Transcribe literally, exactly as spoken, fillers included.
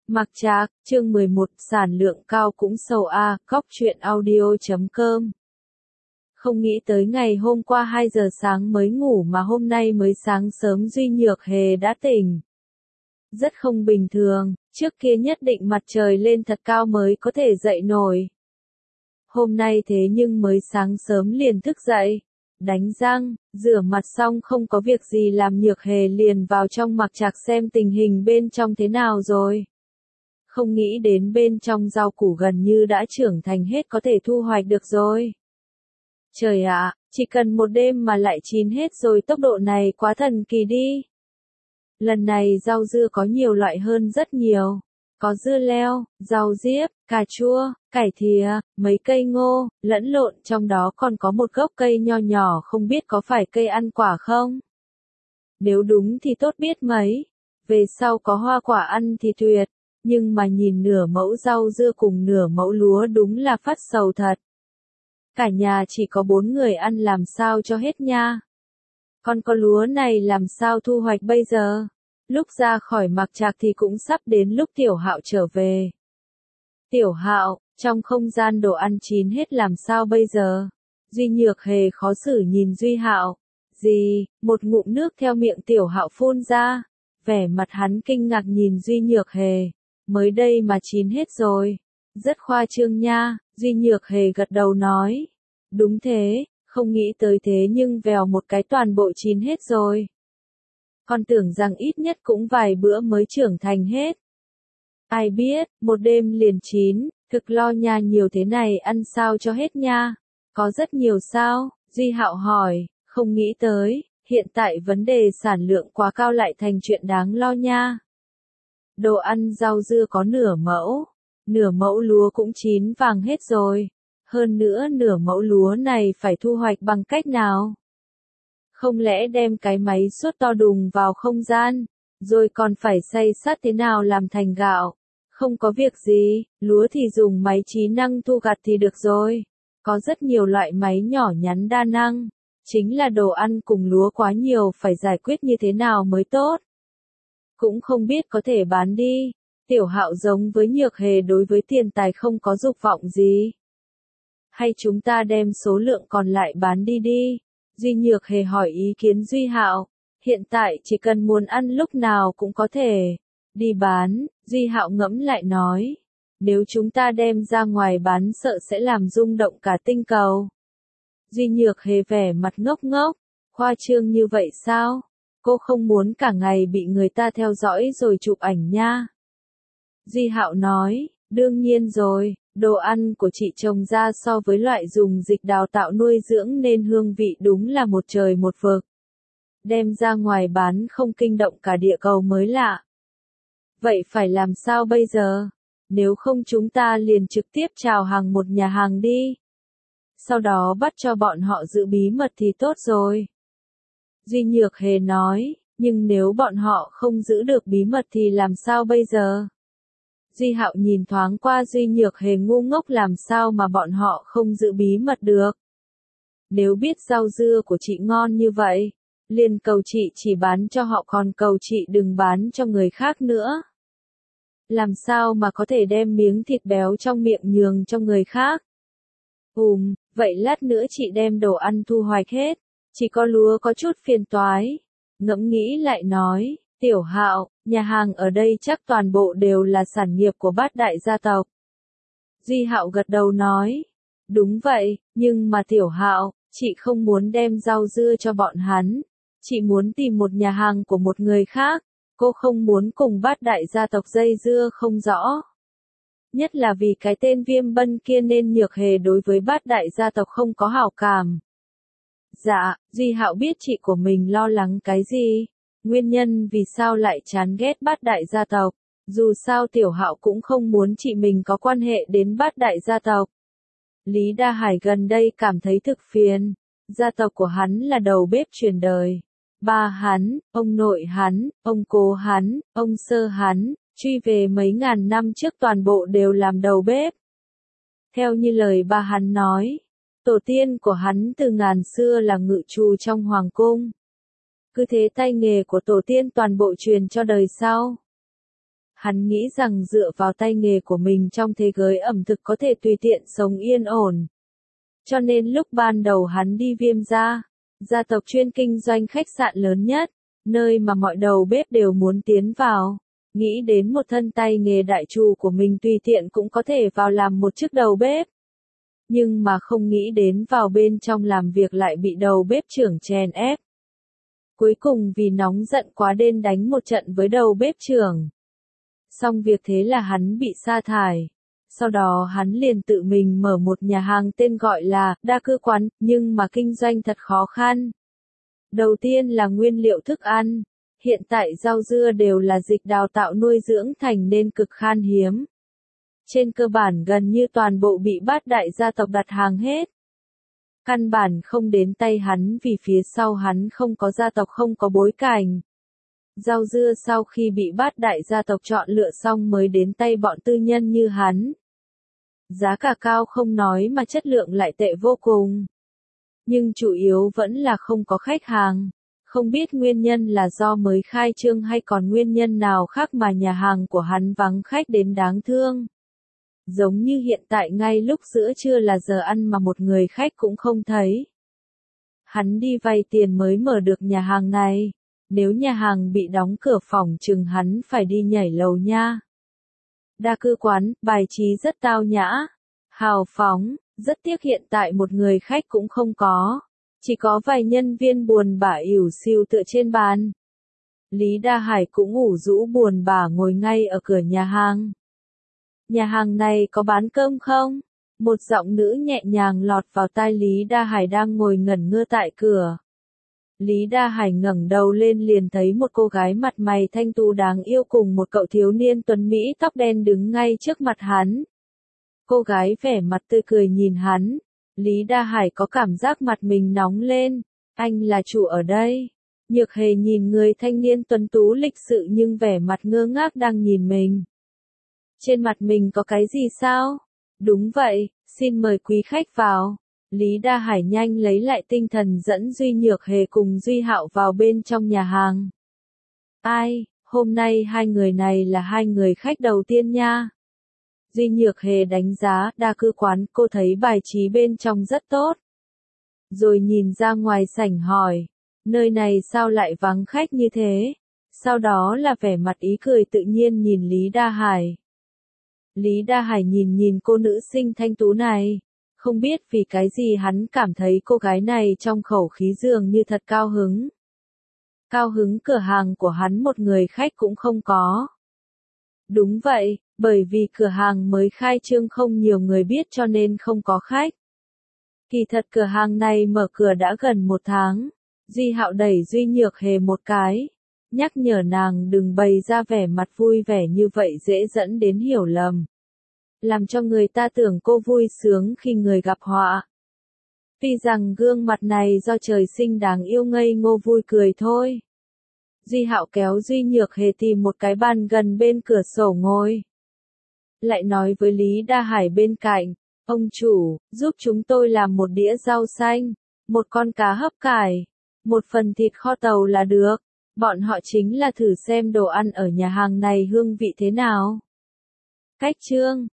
Mặc Trạc, chương mười một, sản lượng cao cũng sầu a, cóc truyện audio chấm com. Không nghĩ tới ngày hôm qua hai giờ sáng mới ngủ mà hôm nay mới sáng sớm Duy Nhược Hề đã tỉnh. Rất không bình thường, trước kia nhất định mặt trời lên thật cao mới có thể dậy nổi. Hôm nay thế nhưng mới sáng sớm liền thức dậy, đánh răng, rửa mặt xong không có việc gì làm Nhược Hề liền vào trong Mặc Trạc xem tình hình bên trong thế nào rồi. Không nghĩ đến bên trong rau củ gần như đã trưởng thành hết có thể thu hoạch được rồi. Trời ạ, chỉ cần một đêm mà lại chín hết rồi, tốc độ này quá thần kỳ đi. Lần này rau dưa có nhiều loại hơn rất nhiều. Có dưa leo, rau diếp, cà chua, cải thìa, mấy cây ngô, lẫn lộn, trong đó còn có một gốc cây nho nhỏ không biết có phải cây ăn quả không? Nếu đúng thì tốt biết mấy. Về sau có hoa quả ăn thì tuyệt. Nhưng mà nhìn nửa mẫu rau dưa cùng nửa mẫu lúa đúng là phát sầu thật. Cả nhà chỉ có bốn người ăn làm sao cho hết nha. Còn có lúa này làm sao thu hoạch bây giờ? Lúc ra khỏi Mặc Trạc thì cũng sắp đến lúc Tiểu Hạo trở về. Tiểu Hạo, trong không gian đồ ăn chín hết làm sao bây giờ? Duy Nhược Hề khó xử nhìn Duy Hạo. Gì? Một ngụm nước theo miệng Tiểu Hạo phun ra. Vẻ mặt hắn kinh ngạc nhìn Duy Nhược Hề. Mới đây mà chín hết rồi. Rất khoa trương nha, Duy Nhược Hề gật đầu nói. Đúng thế, không nghĩ tới thế nhưng vèo một cái toàn bộ chín hết rồi. Con tưởng rằng ít nhất cũng vài bữa mới trưởng thành hết. Ai biết, một đêm liền chín, thực lo nha, nhiều thế này ăn sao cho hết nha. Có rất nhiều sao? Duy Hạo hỏi, không nghĩ tới, hiện tại vấn đề sản lượng quá cao lại thành chuyện đáng lo nha. Đồ ăn rau dưa có nửa mẫu, nửa mẫu lúa cũng chín vàng hết rồi. Hơn nữa nửa mẫu lúa này phải thu hoạch bằng cách nào? Không lẽ đem cái máy suốt to đùng vào không gian, rồi còn phải xay sát thế nào làm thành gạo? Không có việc gì, lúa thì dùng máy trí năng thu gặt thì được rồi. Có rất nhiều loại máy nhỏ nhắn đa năng. Chính là đồ ăn cùng lúa quá nhiều phải giải quyết như thế nào mới tốt. Cũng không biết có thể bán đi. Tiểu Hạo giống với Nhược Hề đối với tiền tài không có dục vọng gì. Hay chúng ta đem số lượng còn lại bán đi đi? Duy Nhược Hề hỏi ý kiến Duy Hạo. Hiện tại chỉ cần muốn ăn lúc nào cũng có thể. Đi bán, Duy Hạo ngẫm lại nói. Nếu chúng ta đem ra ngoài bán sợ sẽ làm rung động cả tinh cầu. Duy Nhược Hề vẻ mặt ngốc ngốc. Khoa trương như vậy sao? Cô không muốn cả ngày bị người ta theo dõi rồi chụp ảnh nha. Duy Hạo nói, đương nhiên rồi, đồ ăn của chị trồng ra so với loại dùng dịch đào tạo nuôi dưỡng nên hương vị đúng là một trời một vực. Đem ra ngoài bán không kinh động cả địa cầu mới lạ. Vậy phải làm sao bây giờ? Nếu không chúng ta liền trực tiếp chào hàng một nhà hàng đi. Sau đó bắt cho bọn họ giữ bí mật thì tốt rồi. Duy Nhược Hề nói, nhưng nếu bọn họ không giữ được bí mật thì làm sao bây giờ? Duy Hạo nhìn thoáng qua Duy Nhược Hề ngu ngốc, làm sao mà bọn họ không giữ bí mật được? Nếu biết rau dưa của chị ngon như vậy, liền cầu chị chỉ bán cho họ, còn cầu chị đừng bán cho người khác nữa. Làm sao mà có thể đem miếng thịt béo trong miệng nhường cho người khác? Ừm, vậy lát nữa chị đem đồ ăn thu hoạch hết. Chỉ có lúa có chút phiền toái. Ngẫm nghĩ lại nói, Tiểu Hạo, nhà hàng ở đây chắc toàn bộ đều là sản nghiệp của bát đại gia tộc. Duy Hạo gật đầu nói, đúng vậy, nhưng mà Tiểu Hạo, chị không muốn đem rau dưa cho bọn hắn. Chị muốn tìm một nhà hàng của một người khác. Cô không muốn cùng bát đại gia tộc dây dưa không rõ. Nhất là vì cái tên Viêm Bân kia nên Nhược Hề đối với bát đại gia tộc không có hảo cảm. Dạ, Duy Hạo biết chị của mình lo lắng cái gì, nguyên nhân vì sao lại chán ghét bát đại gia tộc. Dù sao Tiểu Hạo cũng không muốn chị mình có quan hệ đến bát đại gia tộc. Lý Đa Hải gần đây cảm thấy thực phiền. Gia tộc của hắn là đầu bếp truyền đời. Ba hắn, ông nội hắn, ông cố hắn, ông sơ hắn, truy về mấy ngàn năm trước toàn bộ đều làm đầu bếp. Theo như lời ba hắn nói, tổ tiên của hắn từ ngàn xưa là ngự trù trong hoàng cung. Cứ thế tay nghề của tổ tiên toàn bộ truyền cho đời sau. Hắn nghĩ rằng dựa vào tay nghề của mình trong thế giới ẩm thực có thể tùy tiện sống yên ổn. Cho nên lúc ban đầu hắn đi Viêm gia, gia tộc chuyên kinh doanh khách sạn lớn nhất, nơi mà mọi đầu bếp đều muốn tiến vào. Nghĩ đến một thân tay nghề đại trù của mình tùy tiện cũng có thể vào làm một chức đầu bếp. Nhưng mà không nghĩ đến vào bên trong làm việc lại bị đầu bếp trưởng chèn ép. Cuối cùng vì nóng giận quá nên đánh một trận với đầu bếp trưởng. Xong việc thế là hắn bị sa thải. Sau đó hắn liền tự mình mở một nhà hàng tên gọi là Đa Cư Quán, nhưng mà kinh doanh thật khó khăn. Đầu tiên là nguyên liệu thức ăn. Hiện tại rau dưa đều là dịch đào tạo nuôi dưỡng thành nên cực khan hiếm. Trên cơ bản gần như toàn bộ bị bát đại gia tộc đặt hàng hết. Căn bản không đến tay hắn vì phía sau hắn không có gia tộc không có bối cảnh. Rau dưa sau khi bị bát đại gia tộc chọn lựa xong mới đến tay bọn tư nhân như hắn. Giá cả cao không nói mà chất lượng lại tệ vô cùng. Nhưng chủ yếu vẫn là không có khách hàng. Không biết nguyên nhân là do mới khai trương hay còn nguyên nhân nào khác mà nhà hàng của hắn vắng khách đến đáng thương. Giống như hiện tại ngay lúc giữa trưa là giờ ăn mà một người khách cũng không thấy. Hắn đi vay tiền mới mở được nhà hàng này. Nếu nhà hàng bị đóng cửa phỏng chừng hắn phải đi nhảy lầu nha. Đa Cư Quán, bài trí rất tao nhã, hào phóng, rất tiếc hiện tại một người khách cũng không có. Chỉ có vài nhân viên buồn bã ỉu xìu tựa trên bàn. Lý Đa Hải cũng ủ rũ buồn bã ngồi ngay ở cửa nhà hàng. Nhà hàng này có bán cơm không? Một giọng nữ nhẹ nhàng lọt vào tai Lý Đa Hải đang ngồi ngẩn ngơ tại cửa. Lý Đa Hải ngẩng đầu lên liền thấy một cô gái mặt mày thanh tú đáng yêu cùng một cậu thiếu niên tuấn Mỹ tóc đen đứng ngay trước mặt hắn. Cô gái vẻ mặt tươi cười nhìn hắn. Lý Đa Hải có cảm giác mặt mình nóng lên. Anh là chủ ở đây. Nhược Hề nhìn người thanh niên tuấn tú lịch sự nhưng vẻ mặt ngơ ngác đang nhìn mình. Trên mặt mình có cái gì sao? Đúng vậy, xin mời quý khách vào. Lý Đa Hải nhanh lấy lại tinh thần dẫn Duy Nhược Hề cùng Duy Hạo vào bên trong nhà hàng. Ai, hôm nay hai người này là hai người khách đầu tiên nha. Duy Nhược Hề đánh giá Đa Cư Quán, cô thấy bài trí bên trong rất tốt. Rồi nhìn ra ngoài sảnh hỏi, nơi này sao lại vắng khách như thế? Sau đó là vẻ mặt ý cười tự nhiên nhìn Lý Đa Hải. Lý Đa Hải nhìn nhìn cô nữ sinh thanh tú này. Không biết vì cái gì hắn cảm thấy cô gái này trong khẩu khí dường như thật cao hứng. Cao hứng cửa hàng của hắn một người khách cũng không có. Đúng vậy, bởi vì cửa hàng mới khai trương không nhiều người biết cho nên không có khách. Kỳ thật cửa hàng này mở cửa đã gần một tháng. Duy Hạo đẩy Duy Nhược Hề một cái. Nhắc nhở nàng đừng bày ra vẻ mặt vui vẻ như vậy dễ dẫn đến hiểu lầm. Làm cho người ta tưởng cô vui sướng khi người gặp họa. Tuy rằng gương mặt này do trời sinh đáng yêu ngây ngô vui cười thôi. Duy Hạo kéo Duy Nhược Hề tìm một cái bàn gần bên cửa sổ ngồi. Lại nói với Lý Đa Hải bên cạnh, ông chủ, giúp chúng tôi làm một đĩa rau xanh, một con cá hấp cải, một phần thịt kho tàu là được. Bọn họ chính là thử xem đồ ăn ở nhà hàng này hương vị thế nào. Cách chương